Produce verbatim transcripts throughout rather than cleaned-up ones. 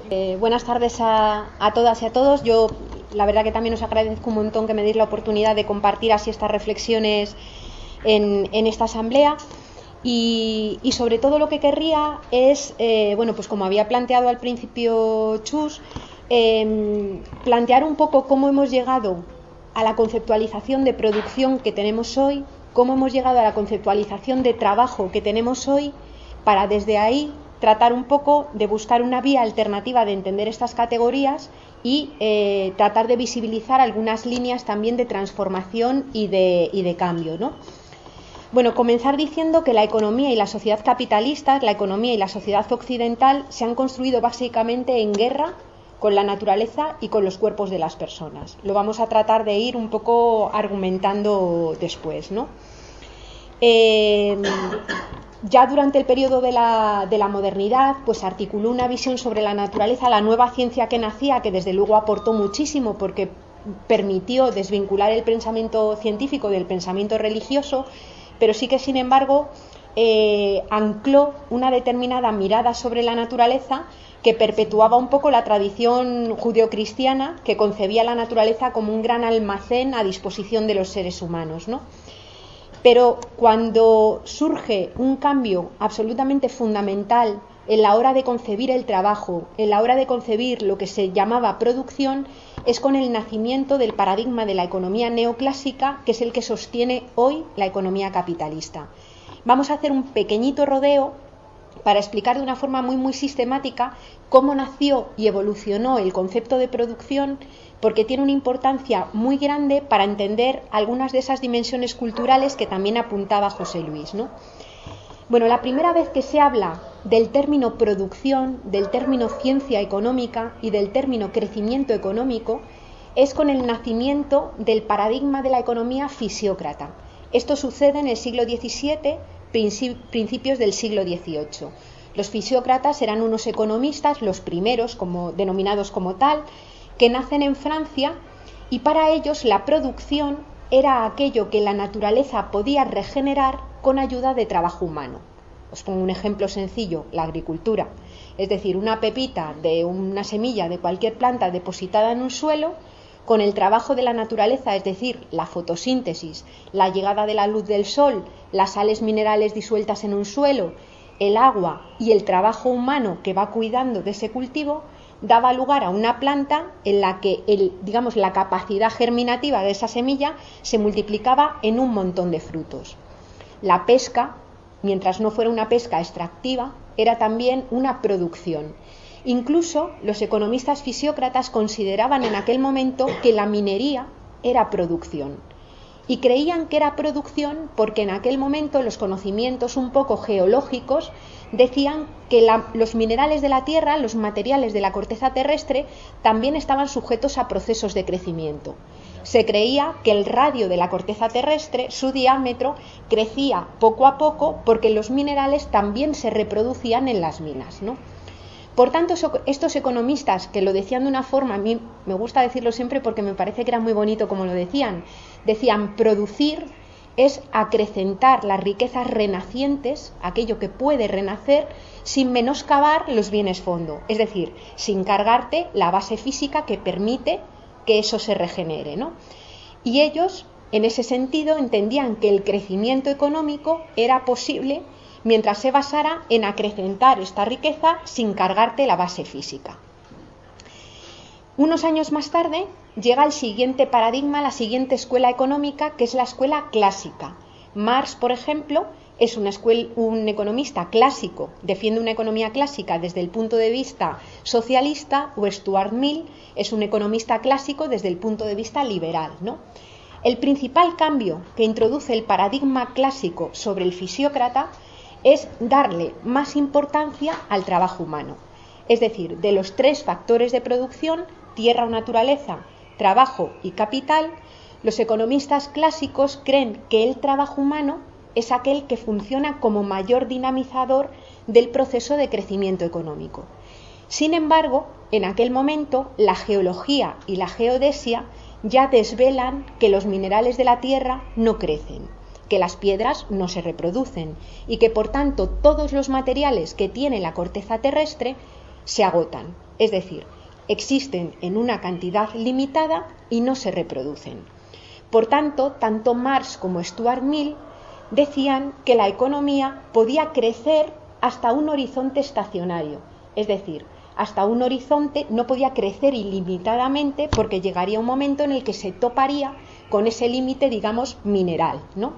Eh, buenas tardes a, a todas y a todos. Yo la verdad que también os agradezco un montón que me deis la oportunidad de compartir así estas reflexiones en, en esta asamblea. Y, y sobre todo lo que querría es, eh, bueno, pues como había planteado al principio Chus, eh, plantear un poco cómo hemos llegado a la conceptualización de producción que tenemos hoy, cómo hemos llegado a la conceptualización de trabajo que tenemos hoy, para desde ahí tratar un poco de buscar una vía alternativa de entender estas categorías y eh, tratar de visibilizar algunas líneas también de transformación y de, y de cambio, ¿no? Bueno, comenzar diciendo que la economía y la sociedad capitalistas, la economía y la sociedad occidental se han construido básicamente en guerra con la naturaleza y con los cuerpos de las personas. Lo vamos a tratar de ir un poco argumentando después, ¿no? Eh, ya durante el periodo de la, de la modernidad, pues articuló una visión sobre la naturaleza, la nueva ciencia que nacía, que desde luego aportó muchísimo porque permitió desvincular el pensamiento científico del pensamiento religioso, pero sí que, sin embargo, eh, ancló una determinada mirada sobre la naturaleza que perpetuaba un poco la tradición judeocristiana, que concebía la naturaleza como un gran almacén a disposición de los seres humanos, ¿no? Pero cuando surge un cambio absolutamente fundamental en la hora de concebir el trabajo, en la hora de concebir lo que se llamaba producción, es con el nacimiento del paradigma de la economía neoclásica, que es el que sostiene hoy la economía capitalista. Vamos a hacer un pequeñito rodeo para explicar de una forma muy muy sistemática cómo nació y evolucionó el concepto de producción, porque tiene una importancia muy grande para entender algunas de esas dimensiones culturales que también apuntaba José Luis, ¿no? Bueno, la primera vez que se habla del término producción, del término ciencia económica y del término crecimiento económico es con el nacimiento del paradigma de la economía fisiócrata. Esto sucede en el siglo diecisiete, principios del siglo dieciocho. Los fisiócratas eran unos economistas, los primeros, como, denominados como tal, que nacen en Francia, y para ellos la producción era aquello que la naturaleza podía regenerar con ayuda de trabajo humano. Os pongo un ejemplo sencillo, la agricultura. Es decir, una pepita de una semilla de cualquier planta depositada en un suelo, con el trabajo de la naturaleza, es decir, la fotosíntesis, la llegada de la luz del sol, las sales minerales disueltas en un suelo, el agua y el trabajo humano que va cuidando de ese cultivo, daba lugar a una planta en la que el, digamos, la capacidad germinativa de esa semilla se multiplicaba en un montón de frutos. La pesca, mientras no fuera una pesca extractiva, era también una producción. Incluso los economistas fisiócratas consideraban en aquel momento que la minería era producción. Y creían que era producción porque en aquel momento los conocimientos un poco geológicos decían que la, los minerales de la tierra, los materiales de la corteza terrestre, también estaban sujetos a procesos de crecimiento. Se creía que el radio de la corteza terrestre, su diámetro, crecía poco a poco porque los minerales también se reproducían en las minas, ¿no? Por tanto, estos economistas, que lo decían de una forma, a mí me gusta decirlo siempre porque me parece que era muy bonito como lo decían, decían: producir es acrecentar las riquezas renacientes, aquello que puede renacer, sin menoscabar los bienes fondo, es decir, sin cargarte la base física que permite que eso se regenere, ¿no? Y ellos, en ese sentido, entendían que el crecimiento económico era posible mientras se basara en acrecentar esta riqueza sin cargarte la base física. Unos años más tarde llega el siguiente paradigma, la siguiente escuela económica, que es la escuela clásica. Marx, por ejemplo, es una escuela, un economista clásico, defiende una economía clásica desde el punto de vista socialista, o Stuart Mill es un economista clásico desde el punto de vista liberal, ¿no? El principal cambio que introduce el paradigma clásico sobre el fisiócrata es darle más importancia al trabajo humano. Es decir, de los tres factores de producción, tierra o naturaleza, trabajo y capital, los economistas clásicos creen que el trabajo humano es aquel que funciona como mayor dinamizador del proceso de crecimiento económico. Sin embargo, en aquel momento, la geología y la geodesia ya desvelan que los minerales de la tierra no crecen, que las piedras no se reproducen y que por tanto todos los materiales que tiene la corteza terrestre se agotan, es decir, existen en una cantidad limitada y no se reproducen. Por tanto, tanto Marx como Stuart Mill decían que la economía podía crecer hasta un horizonte estacionario, es decir, hasta un horizonte no podía crecer ilimitadamente porque llegaría un momento en el que se toparía con ese límite, digamos, mineral, ¿no?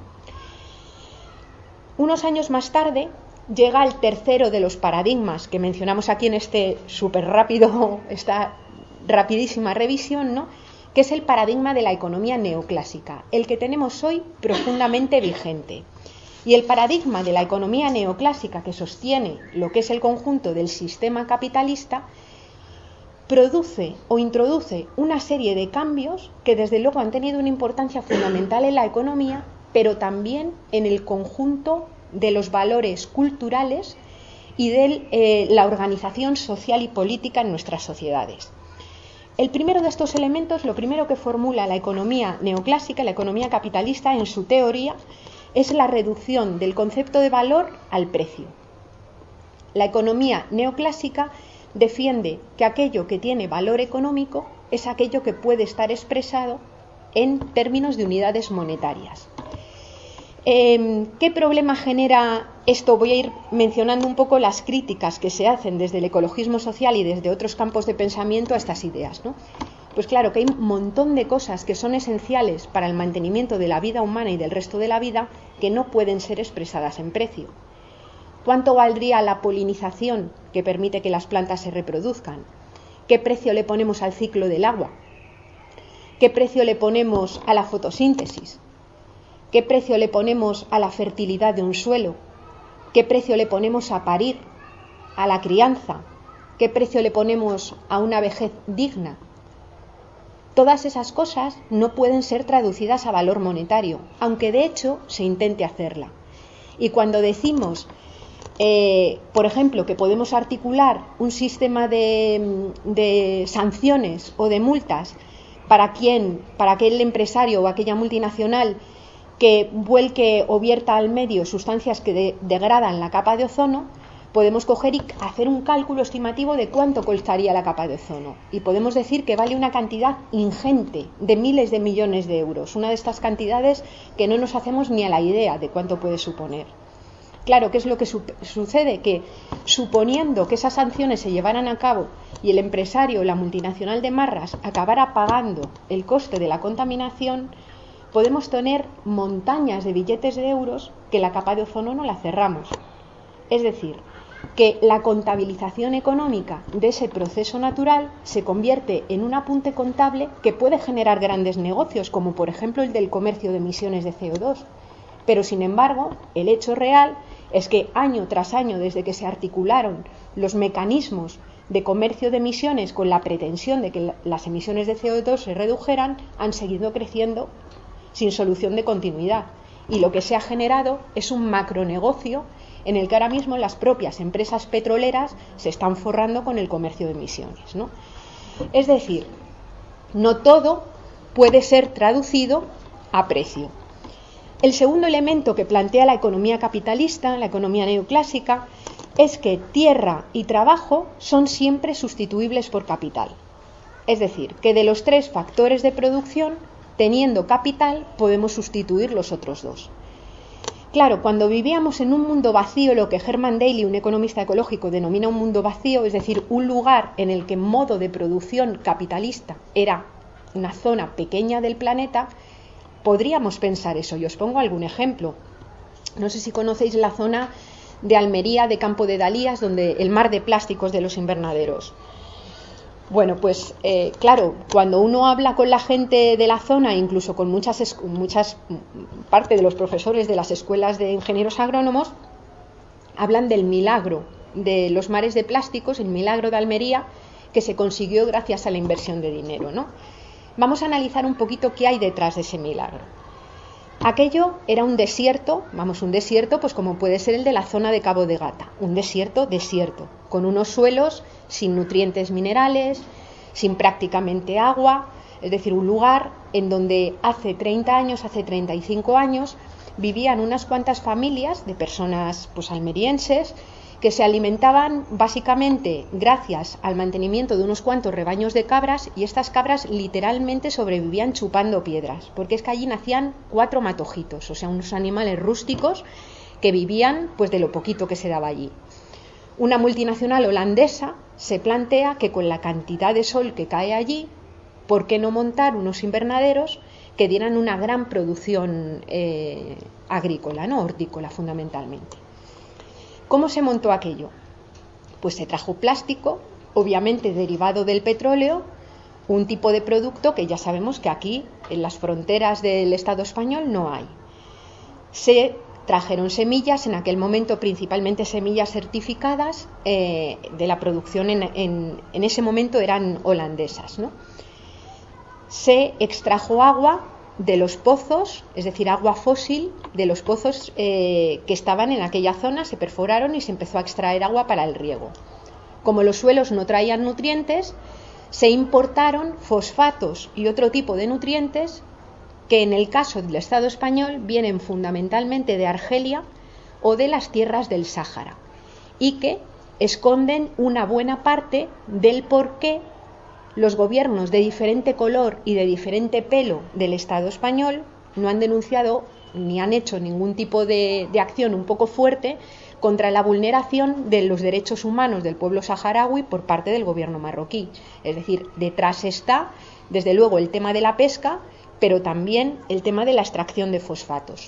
Unos años más tarde llega el tercero de los paradigmas que mencionamos aquí en este súper rápido, esta rapidísima revisión, ¿no? Que es el paradigma de la economía neoclásica, el que tenemos hoy profundamente vigente. Y el paradigma de la economía neoclásica que sostiene lo que es el conjunto del sistema capitalista produce o introduce una serie de cambios que desde luego han tenido una importancia fundamental en la economía, pero también en el conjunto de los valores culturales y de eh, la organización social y política en nuestras sociedades. El primero de estos elementos, lo primero que formula la economía neoclásica, la economía capitalista en su teoría, es la reducción del concepto de valor al precio. La economía neoclásica defiende que aquello que tiene valor económico es aquello que puede estar expresado en términos de unidades monetarias. Eh, ¿Qué problema genera esto? Voy a ir mencionando un poco las críticas que se hacen desde el ecologismo social y desde otros campos de pensamiento a estas ideas, ¿no? Pues claro que hay un montón de cosas que son esenciales para el mantenimiento de la vida humana y del resto de la vida que no pueden ser expresadas en precio. ¿Cuánto valdría la polinización que permite que las plantas se reproduzcan? ¿Qué precio le ponemos al ciclo del agua? ¿Qué precio le ponemos a la fotosíntesis? ¿Qué precio le ponemos a la fertilidad de un suelo? ¿Qué precio le ponemos a parir, a la crianza? ¿Qué precio le ponemos a una vejez digna? Todas esas cosas no pueden ser traducidas a valor monetario, aunque de hecho se intente hacerla. Y cuando decimos, eh, por ejemplo, que podemos articular un sistema de, de sanciones o de multas para quien, para aquel empresario o aquella multinacional que vuelque o vierta al medio sustancias que de, degradan la capa de ozono, podemos coger y hacer un cálculo estimativo de cuánto costaría la capa de ozono. Y podemos decir que vale una cantidad ingente de miles de millones de euros. Una de estas cantidades que no nos hacemos ni a la idea de cuánto puede suponer. Claro, ¿qué es lo que su- sucede? Que suponiendo que esas sanciones se llevaran a cabo y el empresario, la multinacional de Marras, acabara pagando el coste de la contaminación, podemos tener montañas de billetes de euros que la capa de ozono no la cerramos. Es decir, que la contabilización económica de ese proceso natural se convierte en un apunte contable que puede generar grandes negocios, como por ejemplo el del comercio de emisiones de C O dos. Pero sin embargo, el hecho real es que año tras año, desde que se articularon los mecanismos de comercio de emisiones con la pretensión de que las emisiones de C O dos se redujeran, han seguido creciendo sin solución de continuidad. Y lo que se ha generado es un macronegocio en el que ahora mismo las propias empresas petroleras se están forrando con el comercio de emisiones, ¿no? Es decir, no todo puede ser traducido a precio. El segundo elemento que plantea la economía capitalista, la economía neoclásica, es que tierra y trabajo son siempre sustituibles por capital. Es decir, que de los tres factores de producción, teniendo capital, podemos sustituir los otros dos. Claro, cuando vivíamos en un mundo vacío, lo que Herman Daly, un economista ecológico, denomina un mundo vacío, es decir, un lugar en el que modo de producción capitalista era una zona pequeña del planeta, podríamos pensar eso. Y os pongo algún ejemplo. No sé si conocéis la zona de Almería, de Campo de Dalías, donde el mar de plásticos de los invernaderos. Bueno, pues eh, claro, cuando uno habla con la gente de la zona, incluso con muchas, muchas parte de los profesores de las escuelas de ingenieros agrónomos, hablan del milagro de los mares de plásticos, el milagro de Almería, que se consiguió gracias a la inversión de dinero, ¿no? Vamos a analizar un poquito qué hay detrás de ese milagro. Aquello era un desierto, vamos, un desierto pues como puede ser el de la zona de Cabo de Gata, un desierto, desierto, con unos suelos sin nutrientes minerales, sin prácticamente agua, es decir, un lugar en donde hace treinta años, hace treinta y cinco años, vivían unas cuantas familias de personas pues almerienses que se alimentaban básicamente gracias al mantenimiento de unos cuantos rebaños de cabras, y estas cabras literalmente sobrevivían chupando piedras, porque es que allí nacían cuatro matojitos, o sea, unos animales rústicos que vivían pues de lo poquito que se daba allí. Una multinacional holandesa se plantea que con la cantidad de sol que cae allí, ¿por qué no montar unos invernaderos que dieran una gran producción eh, agrícola, ¿no? Hortícola fundamentalmente? ¿Cómo se montó aquello? Pues se trajo plástico, obviamente derivado del petróleo, un tipo de producto que ya sabemos que aquí, en las fronteras del Estado español, no hay. Se trajeron semillas, en aquel momento principalmente semillas certificadas, eh, de la producción en, en, en ese momento eran holandesas, ¿no? Se extrajo agua de los pozos, es decir, agua fósil de los pozos eh, que estaban en aquella zona, se perforaron y se empezó a extraer agua para el riego. Como los suelos no traían nutrientes, se importaron fosfatos y otro tipo de nutrientes que en el caso del Estado español vienen fundamentalmente de Argelia o de las tierras del Sáhara, y que esconden una buena parte del porqué los gobiernos de diferente color y de diferente pelo del Estado español no han denunciado ni han hecho ningún tipo de, de acción un poco fuerte contra la vulneración de los derechos humanos del pueblo saharaui por parte del gobierno marroquí. Es decir, detrás está, desde luego, el tema de la pesca, pero también el tema de la extracción de fosfatos.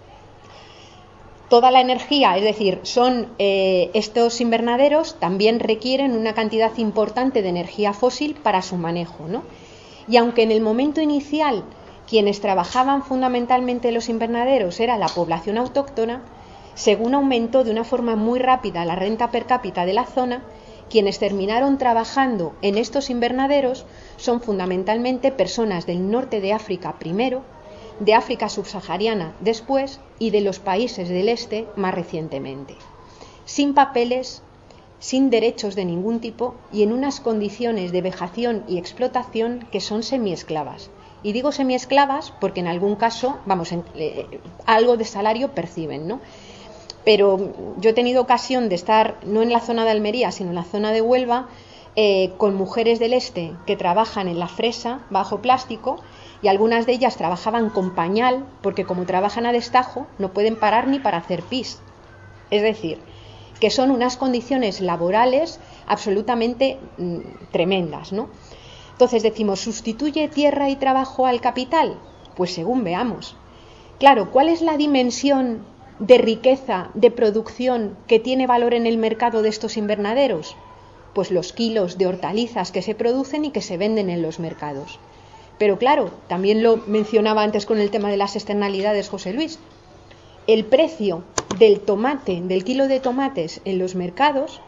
Toda la energía, es decir, son eh, estos invernaderos también requieren una cantidad importante de energía fósil para su manejo, ¿no? Y aunque en el momento inicial quienes trabajaban fundamentalmente en los invernaderos era la población autóctona, según aumentó de una forma muy rápida la renta per cápita de la zona, quienes terminaron trabajando en estos invernaderos son fundamentalmente personas del norte de África primero, de África subsahariana después y de los países del este más recientemente, sin papeles, sin derechos de ningún tipo y en unas condiciones de vejación y explotación que son semiesclavas. Y digo semiesclavas porque en algún caso, vamos, en, eh, algo de salario perciben, ¿no? Pero yo he tenido ocasión de estar no en la zona de Almería, sino en la zona de Huelva, eh, con mujeres del este que trabajan en la fresa bajo plástico, y algunas de ellas trabajaban con pañal, porque como trabajan a destajo no pueden parar ni para hacer pis. Es decir, que son unas condiciones laborales absolutamente mm, tremendas, ¿no? Entonces decimos, ¿sustituye tierra y trabajo al capital? Pues según veamos. Claro, ¿cuál es la dimensión de riqueza, de producción que tiene valor en el mercado de estos invernaderos? Pues los kilos de hortalizas que se producen y que se venden en los mercados. Pero claro, también lo mencionaba antes con el tema de las externalidades José Luis, el precio del tomate, del kilo de tomates en los mercados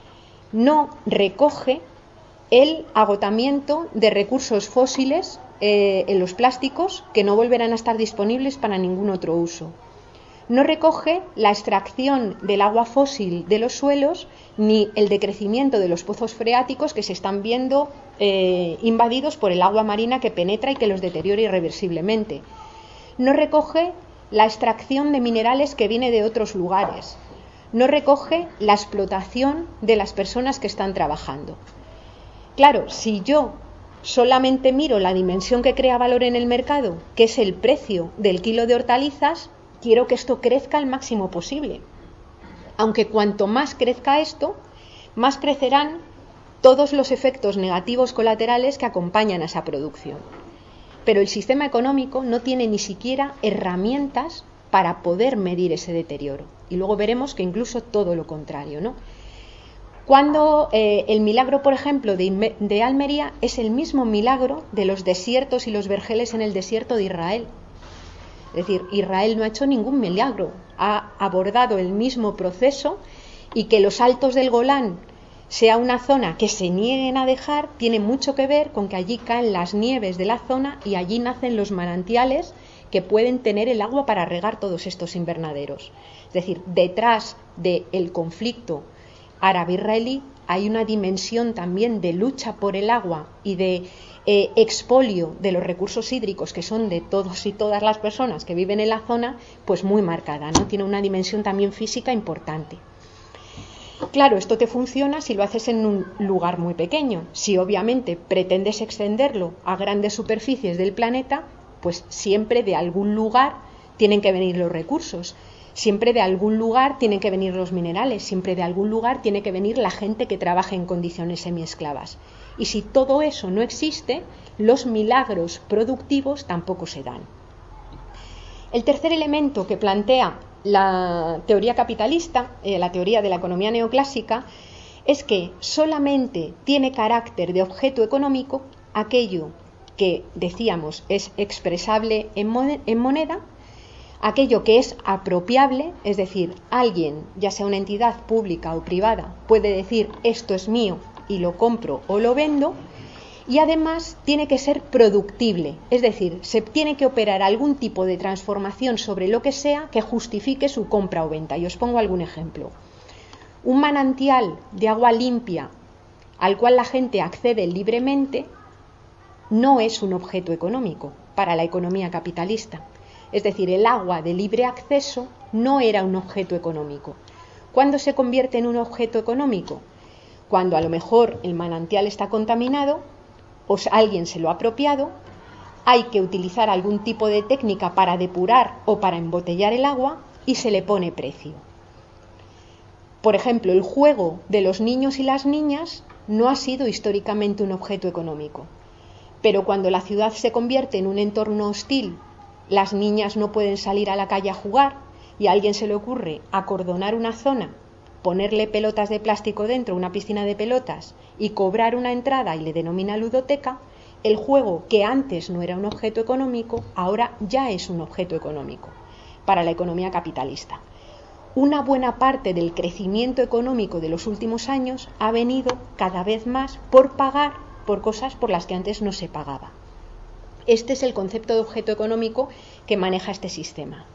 no recoge el agotamiento de recursos fósiles eh, en los plásticos que no volverán a estar disponibles para ningún otro uso. No recoge la extracción del agua fósil de los suelos ni el decrecimiento de los pozos freáticos que se están viendo eh, invadidos por el agua marina que penetra y que los deteriora irreversiblemente. No recoge la extracción de minerales que viene de otros lugares. No recoge la explotación de las personas que están trabajando. Claro, si yo solamente miro la dimensión que crea valor en el mercado, que es el precio del kilo de hortalizas, quiero que esto crezca al máximo posible. Aunque cuanto más crezca esto, más crecerán todos los efectos negativos colaterales que acompañan a esa producción. Pero el sistema económico no tiene ni siquiera herramientas para poder medir ese deterioro. Y luego veremos que incluso todo lo contrario, ¿no? Cuando eh, el milagro, por ejemplo, de, de Almería es el mismo milagro de los desiertos y los vergeles en el desierto de Israel. Es decir, Israel no ha hecho ningún milagro, ha abordado el mismo proceso, y que los altos del Golán sea una zona que se nieguen a dejar tiene mucho que ver con que allí caen las nieves de la zona y allí nacen los manantiales que pueden tener el agua para regar todos estos invernaderos. Es decir, detrás del conflicto árabe-israelí hay una dimensión también de lucha por el agua y de eh, expolio de los recursos hídricos que son de todos y todas las personas que viven en la zona, pues muy marcada, ¿no? Tiene una dimensión también física importante. Claro, esto te funciona si lo haces en un lugar muy pequeño. Si obviamente pretendes extenderlo a grandes superficies del planeta, pues siempre de algún lugar tienen que venir los recursos. Siempre de algún lugar tienen que venir los minerales, siempre de algún lugar tiene que venir la gente que trabaje en condiciones semiesclavas. Y si todo eso no existe, los milagros productivos tampoco se dan. El tercer elemento que plantea la teoría capitalista, eh, la teoría de la economía neoclásica, es que solamente tiene carácter de objeto económico aquello que, decíamos, es expresable en moneda, aquello que es apropiable, es decir, alguien, ya sea una entidad pública o privada, puede decir esto es mío y lo compro o lo vendo, y además tiene que ser productible, es decir, se tiene que operar algún tipo de transformación sobre lo que sea que justifique su compra o venta. Y os pongo algún ejemplo. Un manantial de agua limpia al cual la gente accede libremente no es un objeto económico para la economía capitalista. Es decir, el agua de libre acceso no era un objeto económico. ¿Cuándo se convierte en un objeto económico? Cuando a lo mejor el manantial está contaminado o alguien se lo ha apropiado, hay que utilizar algún tipo de técnica para depurar o para embotellar el agua y se le pone precio. Por ejemplo, el juego de los niños y las niñas no ha sido históricamente un objeto económico, pero cuando la ciudad se convierte en un entorno hostil, las niñas no pueden salir a la calle a jugar y a alguien se le ocurre acordonar una zona, ponerle pelotas de plástico dentro, una piscina de pelotas, y cobrar una entrada y le denomina ludoteca, el juego, que antes no era un objeto económico, ahora ya es un objeto económico para la economía capitalista. Una buena parte del crecimiento económico de los últimos años ha venido cada vez más por pagar por cosas por las que antes no se pagaba. Este es el concepto de objeto económico que maneja este sistema.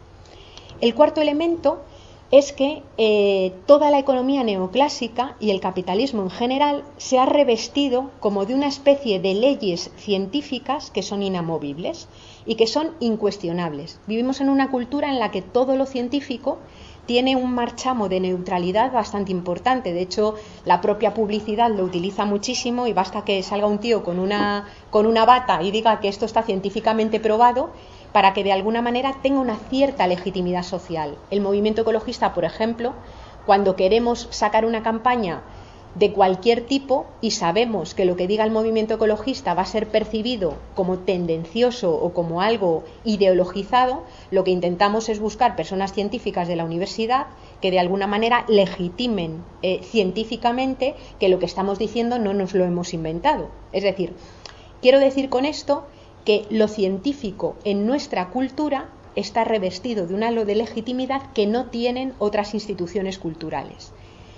El cuarto elemento es que eh, toda la economía neoclásica y el capitalismo en general se ha revestido como de una especie de leyes científicas que son inamovibles y que son incuestionables. Vivimos en una cultura en la que todo lo científico tiene un marchamo de neutralidad bastante importante. De hecho, la propia publicidad lo utiliza muchísimo y basta que salga un tío con una, con una bata y diga que esto está científicamente probado para que de alguna manera tenga una cierta legitimidad social. El movimiento ecologista, por ejemplo, cuando queremos sacar una campaña de cualquier tipo y sabemos que lo que diga el movimiento ecologista va a ser percibido como tendencioso o como algo ideologizado, lo que intentamos es buscar personas científicas de la universidad que de alguna manera legitimen eh, científicamente que lo que estamos diciendo no nos lo hemos inventado. Es decir, quiero decir con esto que lo científico en nuestra cultura está revestido de un halo de legitimidad que no tienen otras instituciones culturales.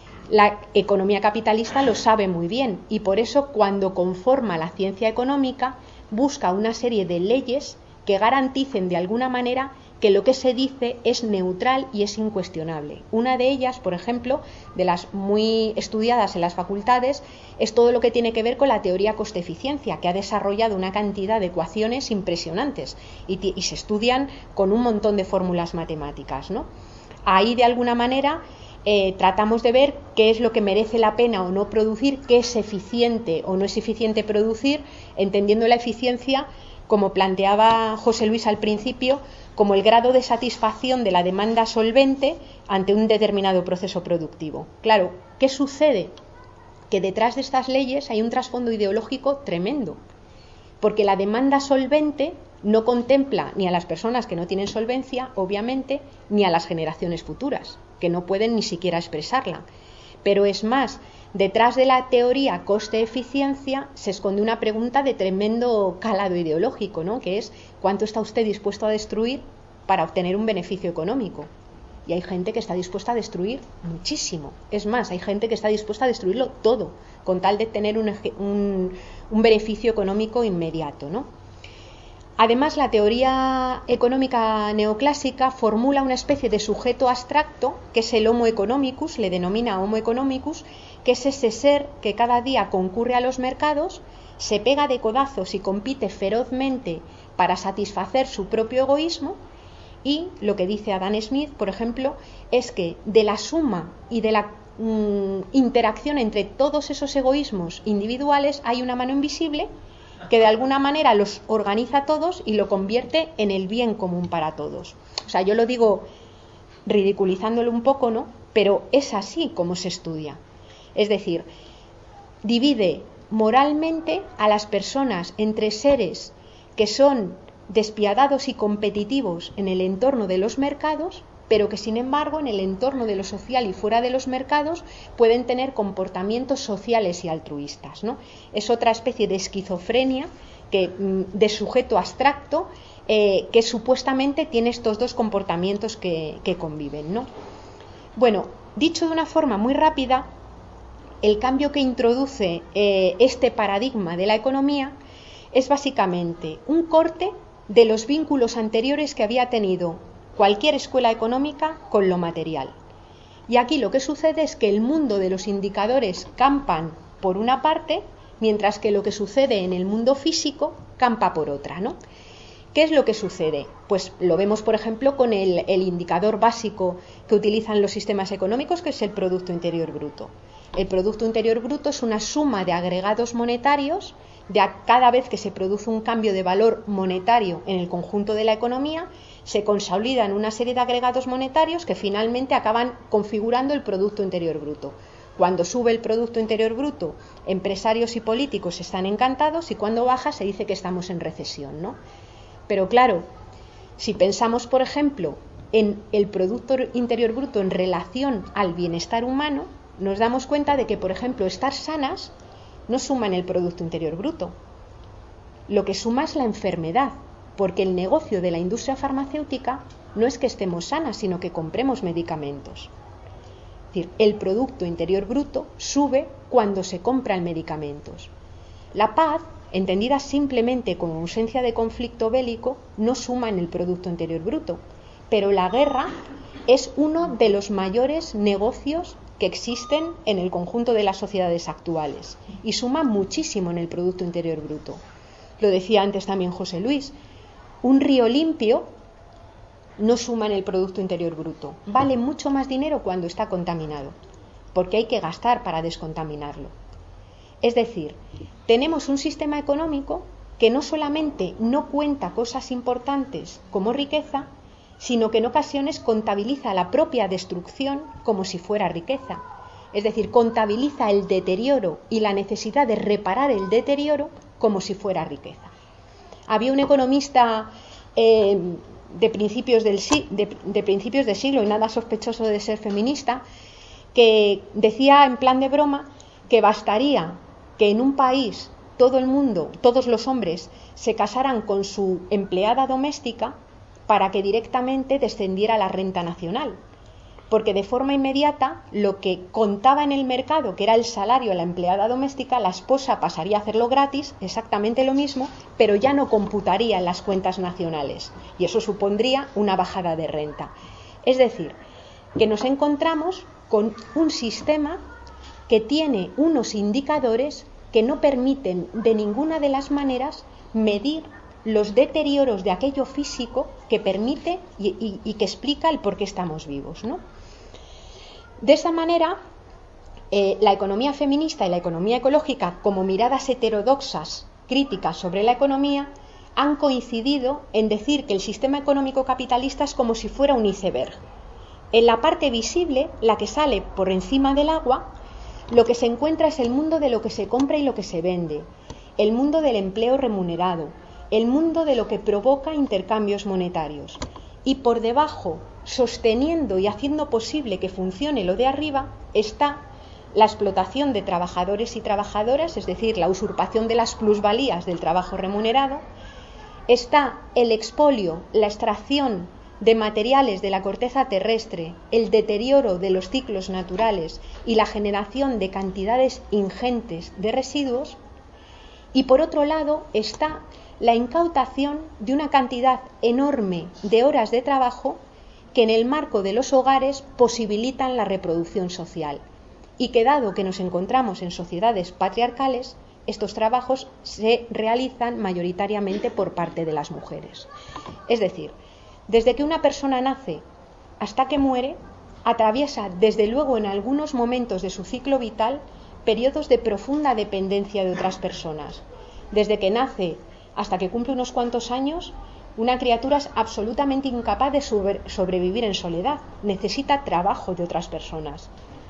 La economía capitalista lo sabe muy bien y por eso cuando conforma la ciencia económica busca una serie de leyes que garanticen de alguna manera que lo que se dice es neutral y es incuestionable. Una de ellas, por ejemplo, de las muy estudiadas en las facultades, es todo lo que tiene que ver con la teoría coste-eficiencia, que ha desarrollado una cantidad de ecuaciones impresionantes y, y se estudian con un montón de fórmulas matemáticas, ¿no? Ahí, de alguna manera, eh, tratamos de ver qué es lo que merece la pena o no producir, qué es eficiente o no es eficiente producir, entendiendo la eficiencia, como planteaba José Luis al principio, como el grado de satisfacción de la demanda solvente ante un determinado proceso productivo. Claro, ¿qué sucede? Que detrás de estas leyes hay un trasfondo ideológico tremendo, porque la demanda solvente no contempla ni a las personas que no tienen solvencia, obviamente, ni a las generaciones futuras, que no pueden ni siquiera expresarla. Pero es más, detrás de la teoría coste-eficiencia se esconde una pregunta de tremendo calado ideológico, ¿no? Que es ¿cuánto está usted dispuesto a destruir para obtener un beneficio económico? Y hay gente que está dispuesta a destruir muchísimo. Es más, hay gente que está dispuesta a destruirlo todo, con tal de tener un, un, un beneficio económico inmediato, ¿no? Además, la teoría económica neoclásica formula una especie de sujeto abstracto, que es el Homo economicus, le denomina Homo economicus, que es ese ser que cada día concurre a los mercados, se pega de codazos y compite ferozmente para satisfacer su propio egoísmo. Y lo que dice Adam Smith, por ejemplo, es que de la suma y de la mmm, interacción entre todos esos egoísmos individuales, hay una mano invisible que de alguna manera los organiza a todos y lo convierte en el bien común para todos. O sea, yo lo digo ridiculizándolo un poco, ¿no? Pero es así como se estudia. Es decir, divide moralmente a las personas entre seres que son despiadados y competitivos en el entorno de los mercados, pero que sin embargo en el entorno de lo social y fuera de los mercados pueden tener comportamientos sociales y altruistas, ¿no? Es otra especie de esquizofrenia que, de sujeto abstracto eh, que supuestamente tiene estos dos comportamientos que, que conviven, ¿no? Bueno, dicho de una forma muy rápida, el cambio que introduce eh, este paradigma de la economía es básicamente un corte de los vínculos anteriores que había tenido cualquier escuela económica con lo material. Y aquí lo que sucede es que el mundo de los indicadores campan por una parte, mientras que lo que sucede en el mundo físico campa por otra, ¿no? ¿Qué es lo que sucede? Pues lo vemos, por ejemplo, con el, el indicador básico que utilizan los sistemas económicos, que es el Producto Interior Bruto. El Producto Interior Bruto es una suma de agregados monetarios de a cada vez que se produce un cambio de valor monetario en el conjunto de la economía, se consolidan una serie de agregados monetarios que finalmente acaban configurando el Producto Interior Bruto. Cuando sube el Producto Interior Bruto, empresarios y políticos están encantados, y cuando baja se dice que estamos en recesión, ¿no? Pero claro, si pensamos, por ejemplo, en el Producto Interior Bruto en relación al bienestar humano, nos damos cuenta de que, por ejemplo, estar sanas no suma en el Producto Interior Bruto. Lo que suma es la enfermedad, porque el negocio de la industria farmacéutica no es que estemos sanas, sino que compremos medicamentos. Es decir, el Producto Interior Bruto sube cuando se compran medicamentos. La paz, entendida simplemente como ausencia de conflicto bélico, no suma en el Producto Interior Bruto, pero la guerra es uno de los mayores negocios que existen en el conjunto de las sociedades actuales y suma muchísimo en el Producto Interior Bruto. Lo decía antes también José Luis, un río limpio no suma en el Producto Interior Bruto, vale mucho más dinero cuando está contaminado, porque hay que gastar para descontaminarlo. Es decir, tenemos un sistema económico que no solamente no cuenta cosas importantes como riqueza, sino que en ocasiones contabiliza la propia destrucción como si fuera riqueza. Es decir, contabiliza el deterioro y la necesidad de reparar el deterioro como si fuera riqueza. Había un economista eh, de, principios del, de, de principios de siglo, y nada sospechoso de ser feminista, que decía en plan de broma que bastaría que en un país todo el mundo, todos los hombres, se casaran con su empleada doméstica para que directamente descendiera la renta nacional, porque de forma inmediata lo que contaba en el mercado, que era el salario de la empleada doméstica, la esposa pasaría a hacerlo gratis, exactamente lo mismo, pero ya no computaría en las cuentas nacionales, y eso supondría una bajada de renta. Es decir, que nos encontramos con un sistema que tiene unos indicadores que no permiten de ninguna de las maneras medir los deterioros de aquello físico que permite y, y, y que explica el por qué estamos vivos, ¿no? De esta manera, eh, la economía feminista y la economía ecológica, como miradas heterodoxas críticas sobre la economía, han coincidido en decir que el sistema económico capitalista es como si fuera un iceberg. En la parte visible, la que sale por encima del agua, lo que se encuentra es el mundo de lo que se compra y lo que se vende, el mundo del empleo remunerado, el mundo de lo que provoca intercambios monetarios. Y por debajo, sosteniendo y haciendo posible que funcione lo de arriba, está la explotación de trabajadores y trabajadoras, es decir, la usurpación de las plusvalías del trabajo remunerado, está el expolio, la extracción de materiales de la corteza terrestre, el deterioro de los ciclos naturales y la generación de cantidades ingentes de residuos, y por otro lado está la incautación de una cantidad enorme de horas de trabajo que en el marco de los hogares posibilitan la reproducción social, y que dado que nos encontramos en sociedades patriarcales, estos trabajos se realizan mayoritariamente por parte de las mujeres. Es decir, desde que una persona nace hasta que muere, atraviesa desde luego en algunos momentos de su ciclo vital periodos de profunda dependencia de otras personas. Desde que nace hasta que cumple unos cuantos años, una criatura es absolutamente incapaz de sobre- sobrevivir en soledad, necesita trabajo de otras personas.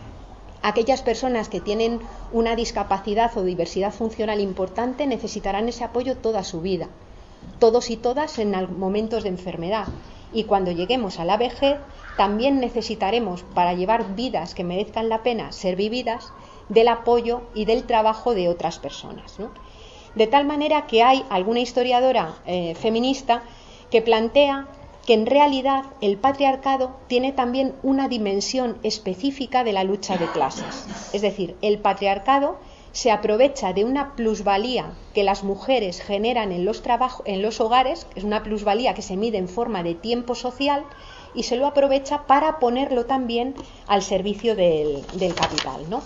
Aquellas personas que tienen una discapacidad o diversidad funcional importante necesitarán ese apoyo toda su vida, todos y todas en momentos de enfermedad. Y cuando lleguemos a la vejez, también necesitaremos, para llevar vidas que merezcan la pena ser vividas, del apoyo y del trabajo de otras personas, ¿no? De tal manera que hay alguna historiadora eh, feminista que plantea que en realidad el patriarcado tiene también una dimensión específica de la lucha de clases. Es decir, el patriarcado se aprovecha de una plusvalía que las mujeres generan en los, trabajo, en los hogares, es una plusvalía que se mide en forma de tiempo social, y se lo aprovecha para ponerlo también al servicio del, del capital, ¿no?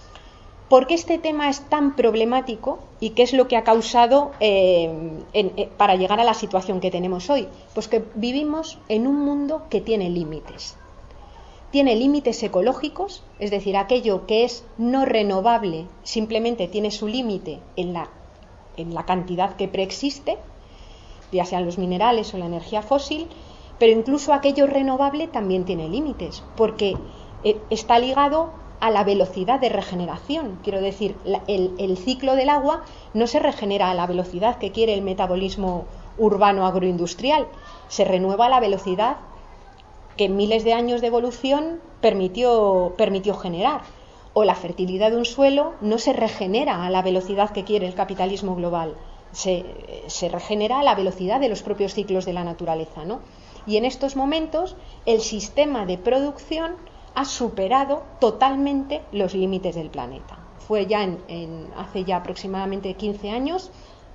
¿Por qué este tema es tan problemático y qué es lo que ha causado eh, en, eh, para llegar a la situación que tenemos hoy? Pues que vivimos en un mundo que tiene límites. Tiene límites ecológicos, es decir, aquello que es no renovable simplemente tiene su límite en la, en la cantidad que preexiste, ya sean los minerales o la energía fósil, pero incluso aquello renovable también tiene límites, porque eh, está ligado a la velocidad de regeneración. Quiero decir, la, el, el ciclo del agua no se regenera a la velocidad que quiere el metabolismo urbano agroindustrial, se renueva a la velocidad que miles de años de evolución permitió, permitió generar. O la fertilidad de un suelo no se regenera a la velocidad que quiere el capitalismo global, se, se regenera a la velocidad de los propios ciclos de la naturaleza, ¿no? Y en estos momentos el sistema de producción ha superado totalmente los límites del planeta. Fue ya en, en, hace ya aproximadamente quince años,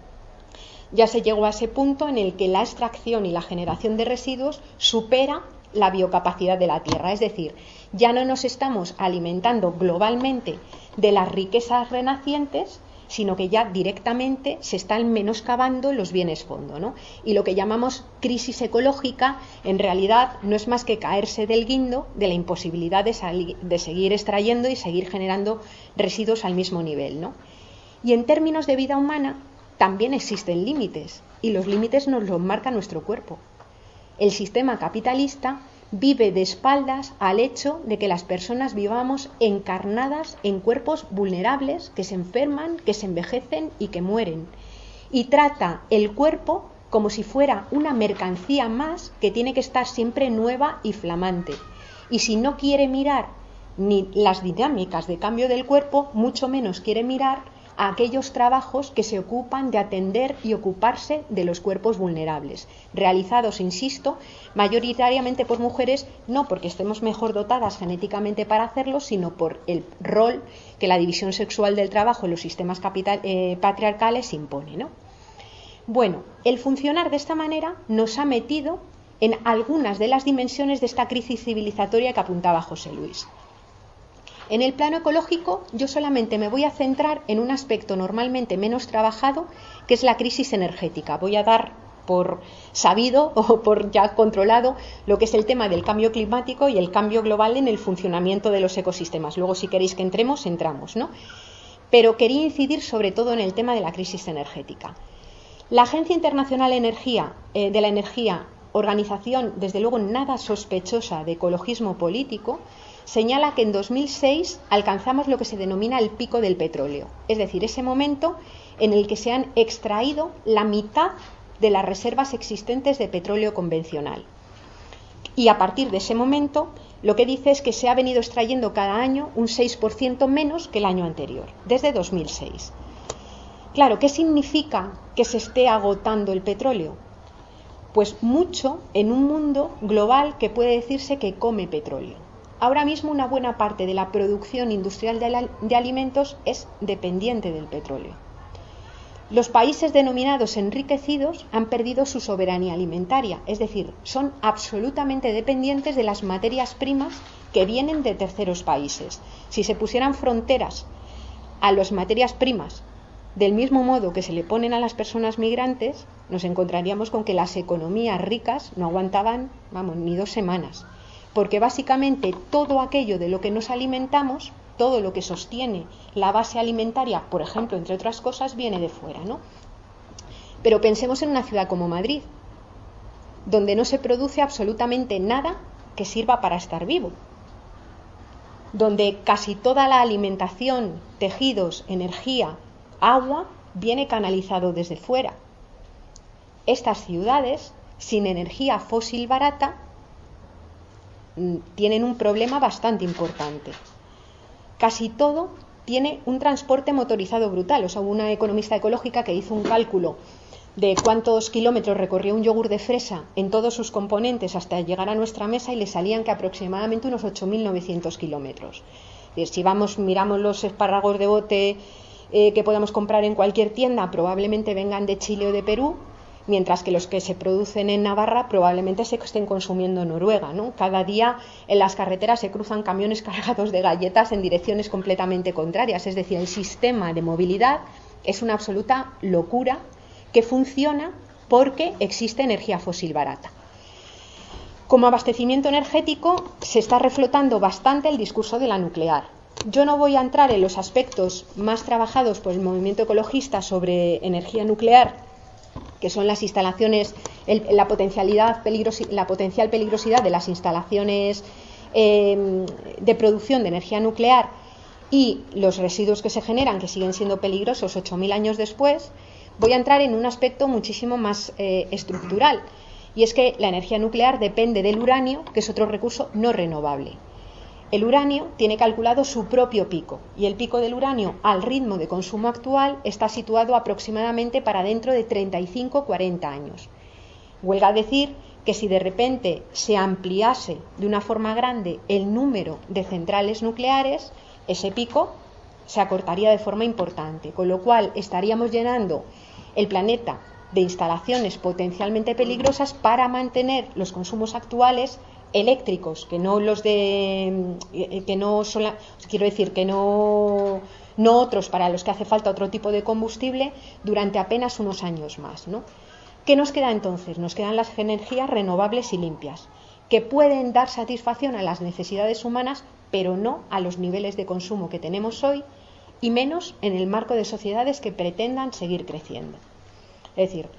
ya se llegó a ese punto en el que la extracción y la generación de residuos supera la biocapacidad de la Tierra. Es decir, ya no nos estamos alimentando globalmente de las riquezas renacientes, sino que ya directamente se están menoscabando los bienes fondo, ¿no? Y lo que llamamos crisis ecológica en realidad no es más que caerse del guindo de la imposibilidad de, salir, de seguir extrayendo y seguir generando residuos al mismo nivel, ¿no? Y en términos de vida humana también existen límites, y los límites nos los marca nuestro cuerpo. El sistema capitalista vive de espaldas al hecho de que las personas vivamos encarnadas en cuerpos vulnerables que se enferman, que se envejecen y que mueren. Y trata el cuerpo como si fuera una mercancía más que tiene que estar siempre nueva y flamante. Y si no quiere mirar ni las dinámicas de cambio del cuerpo, mucho menos quiere mirar a aquellos trabajos que se ocupan de atender y ocuparse de los cuerpos vulnerables, realizados, insisto, mayoritariamente por mujeres, no porque estemos mejor dotadas genéticamente para hacerlo, sino por el rol que la división sexual del trabajo en los sistemas capital, eh, patriarcales impone, ¿no? Bueno, el funcionar de esta manera nos ha metido en algunas de las dimensiones de esta crisis civilizatoria que apuntaba José Luis. En el plano ecológico, yo solamente me voy a centrar en un aspecto normalmente menos trabajado, que es la crisis energética. Voy a dar por sabido o por ya controlado lo que es el tema del cambio climático y el cambio global en el funcionamiento de los ecosistemas. Luego, si queréis que entremos, entramos, ¿no? Pero quería incidir sobre todo en el tema de la crisis energética. La Agencia Internacional de Energía, eh, de la Energía, organización desde luego nada sospechosa de ecologismo político, señala que en dos mil seis alcanzamos lo que se denomina el pico del petróleo, es decir, ese momento en el que se han extraído la mitad de las reservas existentes de petróleo convencional. Y a partir de ese momento, lo que dice es que se ha venido extrayendo cada año un seis por ciento menos que el año anterior, desde dos mil seis. Claro, ¿qué significa que se esté agotando el petróleo? Pues mucho en un mundo global que puede decirse que come petróleo. Ahora mismo una buena parte de la producción industrial de, la, de alimentos es dependiente del petróleo. Los países denominados enriquecidos han perdido su soberanía alimentaria, es decir, son absolutamente dependientes de las materias primas que vienen de terceros países. Si se pusieran fronteras a las materias primas del mismo modo que se le ponen a las personas migrantes, nos encontraríamos con que las economías ricas no aguantaban, vamos, ni dos semanas. porque básicamente todo aquello de lo que nos alimentamos, todo lo que sostiene la base alimentaria, por ejemplo, entre otras cosas, viene de fuera, ¿no? Pero pensemos en una ciudad como Madrid, donde no se produce absolutamente nada que sirva para estar vivo, donde casi toda la alimentación, tejidos, energía, agua, viene canalizado desde fuera. Estas ciudades, sin energía fósil barata, tienen un problema bastante importante. Casi todo tiene un transporte motorizado brutal. O sea, hubo una economista ecológica que hizo un cálculo de cuántos kilómetros recorrió un yogur de fresa en todos sus componentes hasta llegar a nuestra mesa, y le salían que aproximadamente unos ocho mil novecientos kilómetros. Es decir, si vamos, miramos los espárragos de bote eh, que podamos comprar en cualquier tienda, probablemente vengan de Chile o de Perú, mientras que los que se producen en Navarra probablemente se estén consumiendo en Noruega, ¿no? Cada día en las carreteras se cruzan camiones cargados de galletas en direcciones completamente contrarias. Es decir, el sistema de movilidad es una absoluta locura que funciona porque existe energía fósil barata. Como abastecimiento energético se está reflotando bastante el discurso de la nuclear. Yo no voy a entrar en los aspectos más trabajados por el movimiento ecologista sobre energía nuclear, que son las instalaciones, el, la, potencialidad peligrosi, la potencial peligrosidad de las instalaciones eh, de producción de energía nuclear y los residuos que se generan, que siguen siendo peligrosos ocho mil años después. Voy a entrar en un aspecto muchísimo más eh, estructural, y es que la energía nuclear depende del uranio, que es otro recurso no renovable. El uranio tiene calculado su propio pico, y el pico del uranio al ritmo de consumo actual está situado aproximadamente para dentro de treinta y cinco a cuarenta años. Huelga decir que si de repente se ampliase de una forma grande el número de centrales nucleares, ese pico se acortaría de forma importante, con lo cual estaríamos llenando el planeta de instalaciones potencialmente peligrosas para mantener los consumos actuales eléctricos, que no los de que no son, quiero decir que no no otros para los que hace falta otro tipo de combustible, durante apenas unos años más, ¿no? ¿Qué nos queda entonces? Nos quedan las energías renovables y limpias, que pueden dar satisfacción a las necesidades humanas, pero no a los niveles de consumo que tenemos hoy, y menos en el marco de sociedades que pretendan seguir creciendo. Es decir,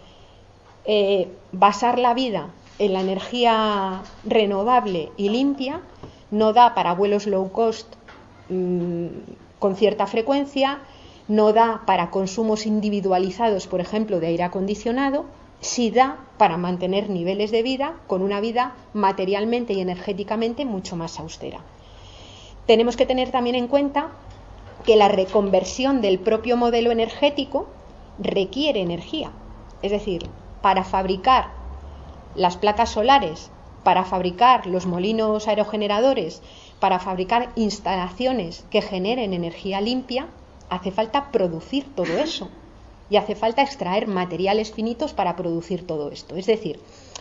eh, basar la vida en la energía renovable y limpia no da para vuelos low cost mmm, con cierta frecuencia, no da para consumos individualizados, por ejemplo, de aire acondicionado, sí da para mantener niveles de vida con una vida materialmente y energéticamente mucho más austera. Tenemos que tener también en cuenta que la reconversión del propio modelo energético requiere energía. Es decir, para fabricar las placas solares, para fabricar los molinos aerogeneradores, para fabricar instalaciones que generen energía limpia, hace falta producir todo eso. Y hace falta extraer materiales finitos para producir todo esto. Es decir,